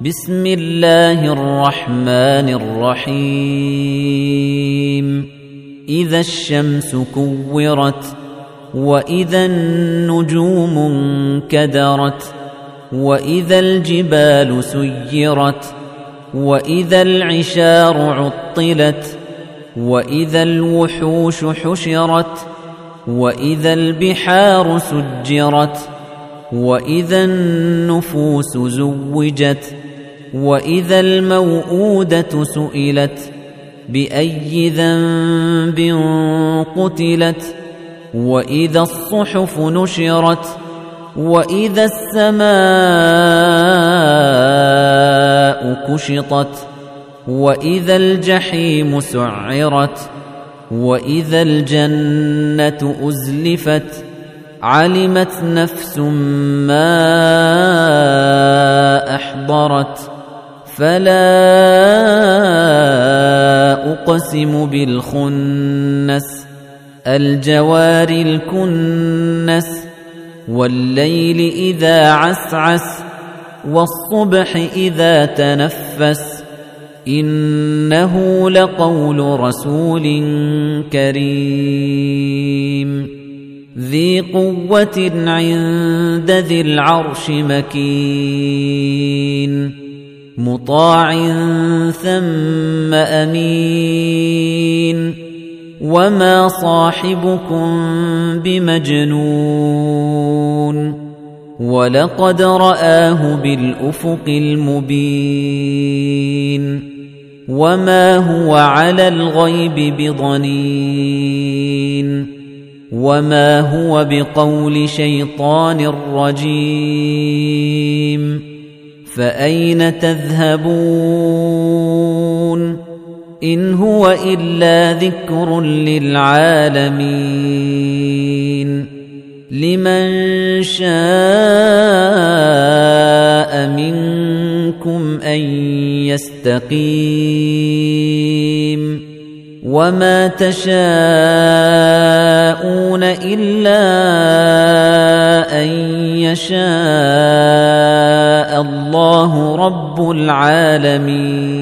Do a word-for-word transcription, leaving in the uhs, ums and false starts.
بسم الله الرحمن الرحيم إذا الشمس كورت وإذا النجوم انكدرت وإذا الجبال سيرت وإذا العشار عطلت وإذا الوحوش حشرت وإذا البحار سجرت وإذا النفوس زوجت وإذا الموءودة سئلت بأي ذنب قتلت وإذا الصحف نشرت وإذا السماء كشطت وإذا الجحيم سعرت وإذا الجنة أزلفت علمت نفس ما أحضرت فلا أقسم بالخنس الجوار الكنس والليل إذا عسعس والصبح إذا تنفس إنه لقول رسول كريم ذي قوة عند ذي العرش مكين مطاع ثم أمين وما صاحبكم بمجنون ولقد رآه بالأفق المبين وما هو على الغيب بضنين وما هو بقول شيطان رجيم فأين تذهبون إن هو إلا ذكر للعالمين لمن شاء منكم أن يستقيم وما تشاءون إلا أن يشاء الله رب العالمين.